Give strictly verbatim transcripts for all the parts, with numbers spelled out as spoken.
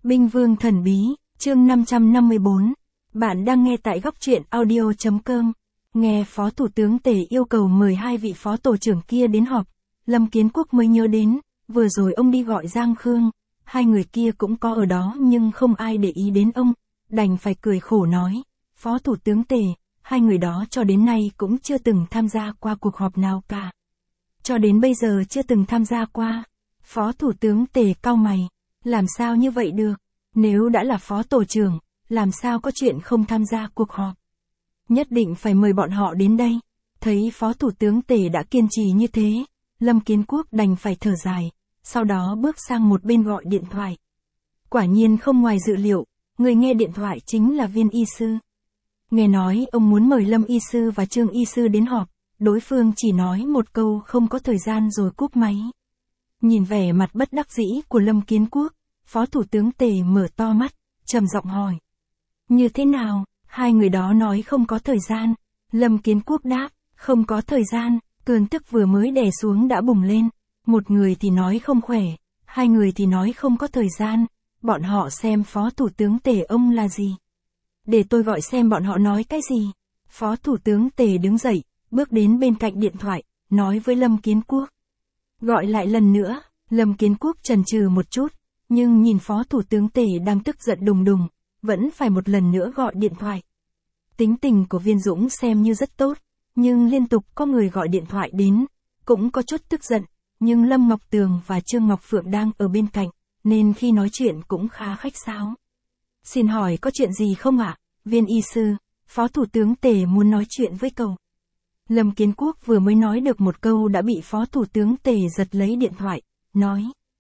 Binh Vương Thần Bí, chương năm trăm năm mươi bốn. Bạn đang nghe tại góc truyện audio chấm com. Nghe Phó Thủ tướng Tề yêu cầu mời hai vị phó tổ trưởng kia đến họp, Lâm Kiến Quốc mới nhớ đến, vừa rồi ông đi gọi Giang Khương, hai người kia cũng có ở đó nhưng không ai để ý đến ông, đành phải cười khổ nói, Phó Thủ tướng Tề, hai người đó cho đến nay cũng chưa từng tham gia qua cuộc họp nào cả. Cho đến bây giờ chưa từng tham gia qua. Phó Thủ tướng Tề cau mày, làm sao như vậy được, nếu đã là phó tổ trưởng, làm sao có chuyện không tham gia cuộc họp. Nhất định phải mời bọn họ đến đây. Thấy Phó Thủ tướng Tề đã kiên trì như thế, Lâm Kiến Quốc đành phải thở dài, sau đó bước sang một bên gọi điện thoại. Quả nhiên không ngoài dự liệu, người nghe điện thoại chính là Viên y sư. Nghe nói ông muốn mời Lâm y sư và Trương y sư đến họp, đối phương chỉ nói một câu không có thời gian rồi cúp máy. Nhìn vẻ mặt bất đắc dĩ của Lâm Kiến Quốc, Phó Thủ tướng Tề mở to mắt, trầm giọng hỏi. Như thế nào, hai người đó nói không có thời gian. Lâm Kiến Quốc đáp, không có thời gian, cơn tức vừa mới đè xuống đã bùng lên. Một người thì nói không khỏe, hai người thì nói không có thời gian, bọn họ xem Phó Thủ tướng Tề ông là gì. Để tôi gọi xem bọn họ nói cái gì. Phó Thủ tướng Tề đứng dậy, bước đến bên cạnh điện thoại, nói với Lâm Kiến Quốc. Gọi lại lần nữa, Lâm Kiến Quốc chần chừ một chút, nhưng nhìn Phó Thủ tướng Tề đang tức giận đùng đùng, vẫn phải một lần nữa gọi điện thoại. Tính tình của Viên Dũng xem như rất tốt, nhưng liên tục có người gọi điện thoại đến, cũng có chút tức giận, nhưng Lâm Ngọc Tường và Trương Ngọc Phượng đang ở bên cạnh, nên khi nói chuyện cũng khá khách sáo. Xin hỏi có chuyện gì không ạ? Viên y sư, Phó Thủ tướng Tề muốn nói chuyện với cậu. Lâm Kiến Quốc vừa mới nói được một câu đã bị Phó Thủ tướng Tề giật lấy điện thoại, nói.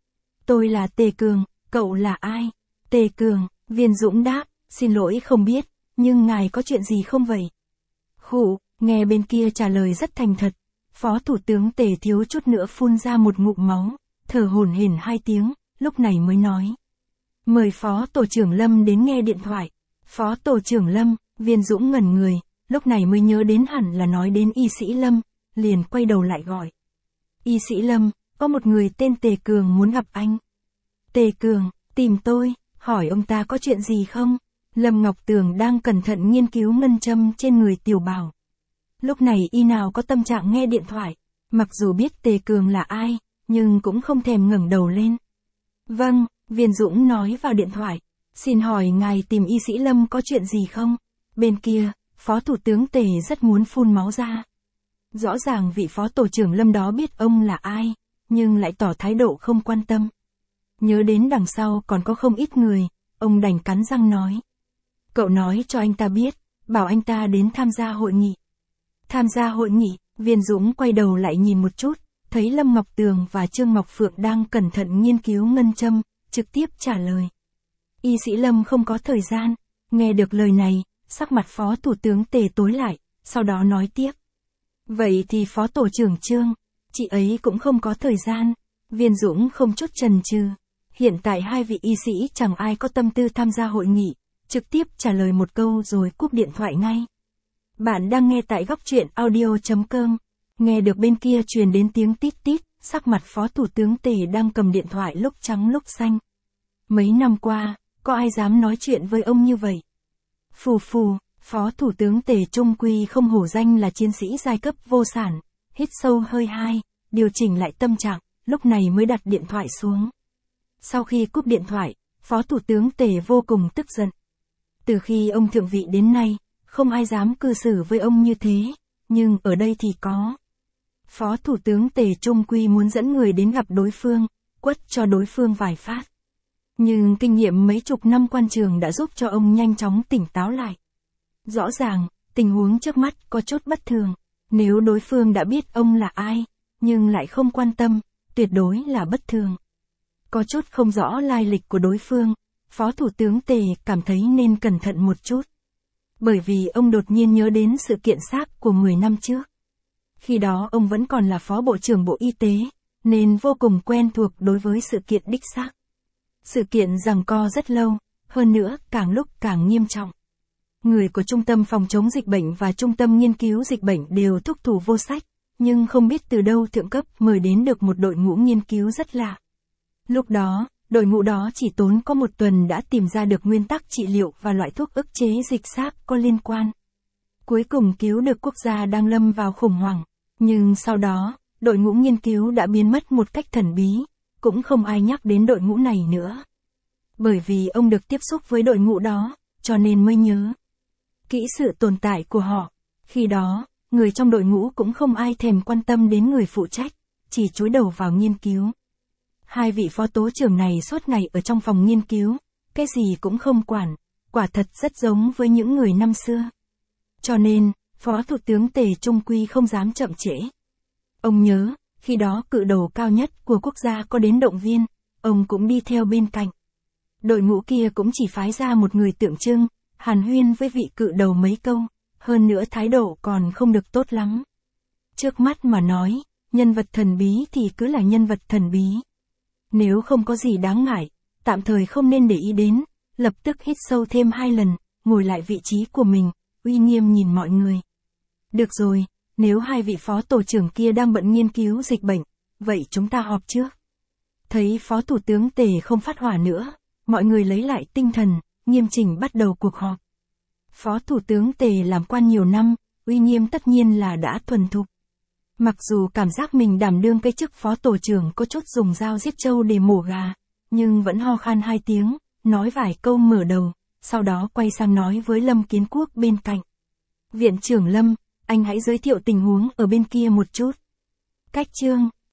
Tôi là Tề Cường, cậu là ai? Tề Cường, Viên Dũng đáp, xin lỗi không biết, nhưng ngài có chuyện gì không vậy? Khụ, nghe bên kia trả lời rất thành thật, Phó Thủ tướng Tề thiếu chút nữa phun ra một ngụm máu, thở hổn hển hai tiếng, lúc này mới nói. Mời Phó Tổ trưởng Lâm đến nghe điện thoại. Phó Tổ trưởng Lâm, Viên Dũng ngẩn người, lúc này mới nhớ đến hẳn là nói đến y sĩ Lâm, liền quay đầu lại gọi. Y sĩ Lâm, có một người tên Tề Cường muốn gặp anh. Tề Cường, tìm tôi, hỏi ông ta có chuyện gì không? Lâm Ngọc Tường đang cẩn thận nghiên cứu ngân châm trên người Tiểu Bảo. Lúc này y nào có tâm trạng nghe điện thoại, mặc dù biết Tề Cường là ai, nhưng cũng không thèm ngẩng đầu lên. Vâng, Viên Dũng nói vào điện thoại, xin hỏi ngài tìm y sĩ Lâm có chuyện gì không? Bên kia, Phó Thủ tướng Tề rất muốn phun máu ra. Rõ ràng vị Phó Tổ trưởng Lâm đó biết ông là ai, nhưng lại tỏ thái độ không quan tâm. Nhớ đến đằng sau còn có không ít người, ông đành cắn răng nói. Cậu nói cho anh ta biết, bảo anh ta đến tham gia hội nghị. Tham gia hội nghị, Viên Dũng quay đầu lại nhìn một chút, thấy Lâm Ngọc Tường và Trương Ngọc Phượng đang cẩn thận nghiên cứu ngân châm, trực tiếp trả lời. Y sĩ Lâm không có thời gian. Nghe được lời này, sắc mặt Phó Thủ tướng Tề tối lại, sau đó nói tiếp. Vậy thì Phó Tổ trưởng Trương, chị ấy cũng không có thời gian. Viên Dũng không chút chần chừ. Hiện tại hai vị y sĩ chẳng ai có tâm tư tham gia hội nghị, trực tiếp trả lời một câu rồi cúp điện thoại ngay. Bạn đang nghe tại góc truyện audio chấm com. Nghe được bên kia truyền đến tiếng tít tít, sắc mặt Phó Thủ tướng Tề đang cầm điện thoại lúc trắng lúc xanh. Mấy năm qua, có ai dám nói chuyện với ông như vậy? Phù phù, Phó Thủ tướng Tề trung quy không hổ danh là chiến sĩ giai cấp vô sản, hít sâu hơi hai, điều chỉnh lại tâm trạng, lúc này mới đặt điện thoại xuống. Sau khi cúp điện thoại, Phó Thủ tướng Tề vô cùng tức giận. Từ khi ông thượng vị đến nay, không ai dám cư xử với ông như thế, nhưng ở đây thì có. Phó Thủ tướng Tề trung quy muốn dẫn người đến gặp đối phương, quất cho đối phương vài phát. Nhưng kinh nghiệm mấy chục năm quan trường đã giúp cho ông nhanh chóng tỉnh táo lại. Rõ ràng, tình huống trước mắt có chút bất thường, nếu đối phương đã biết ông là ai, nhưng lại không quan tâm, tuyệt đối là bất thường. Có chút không rõ lai lịch của đối phương, Phó Thủ tướng Tề cảm thấy nên cẩn thận một chút. Bởi vì ông đột nhiên nhớ đến sự kiện xác của mười năm trước. Khi đó ông vẫn còn là Phó Bộ trưởng Bộ Y tế, nên vô cùng quen thuộc đối với sự kiện đích xác. Sự kiện giằng co rất lâu, hơn nữa càng lúc càng nghiêm trọng. Người của Trung tâm Phòng chống dịch bệnh và Trung tâm Nghiên cứu dịch bệnh đều thúc thủ vô sách, nhưng không biết từ đâu thượng cấp mời đến được một đội ngũ nghiên cứu rất lạ. Lúc đó, đội ngũ đó chỉ tốn có một tuần đã tìm ra được nguyên tắc trị liệu và loại thuốc ức chế dịch xác có liên quan. Cuối cùng cứu được quốc gia đang lâm vào khủng hoảng. Nhưng sau đó, đội ngũ nghiên cứu đã biến mất một cách thần bí, cũng không ai nhắc đến đội ngũ này nữa. Bởi vì ông được tiếp xúc với đội ngũ đó, cho nên mới nhớ kỹ sự tồn tại của họ. Khi đó, người trong đội ngũ cũng không ai thèm quan tâm đến người phụ trách, chỉ chúi đầu vào nghiên cứu. Hai vị phó tố trưởng này suốt ngày ở trong phòng nghiên cứu, cái gì cũng không quản, quả thật rất giống với những người năm xưa. Cho nên, Phó Thủ tướng Tề trung quy không dám chậm trễ. Ông nhớ, khi đó cự đầu cao nhất của quốc gia có đến động viên, ông cũng đi theo bên cạnh. Đội ngũ kia cũng chỉ phái ra một người tượng trưng, hàn huyên với vị cự đầu mấy câu, hơn nữa thái độ còn không được tốt lắm. Trước mắt mà nói, nhân vật thần bí thì cứ là nhân vật thần bí. Nếu không có gì đáng ngại, tạm thời không nên để ý đến, lập tức hít sâu thêm hai lần, ngồi lại vị trí của mình, uy nghiêm nhìn mọi người. Được rồi, nếu hai vị phó tổ trưởng kia đang bận nghiên cứu dịch bệnh, vậy chúng ta họp trước. Thấy phó thủ tướng Tề không phát hỏa nữa, mọi người lấy lại tinh thần, nghiêm chỉnh bắt đầu cuộc họp. Phó thủ tướng Tề làm quan nhiều năm, uy nghiêm tất nhiên là đã thuần thục. Mặc dù cảm giác mình đảm đương cái chức phó tổ trưởng có chút dùng dao giết trâu để mổ gà, nhưng vẫn ho khan hai tiếng, nói vài câu mở đầu, sau đó quay sang nói với Lâm Kiến Quốc bên cạnh. Viện trưởng Lâm, anh hãy giới thiệu tình huống ở bên kia một chút. Cách chương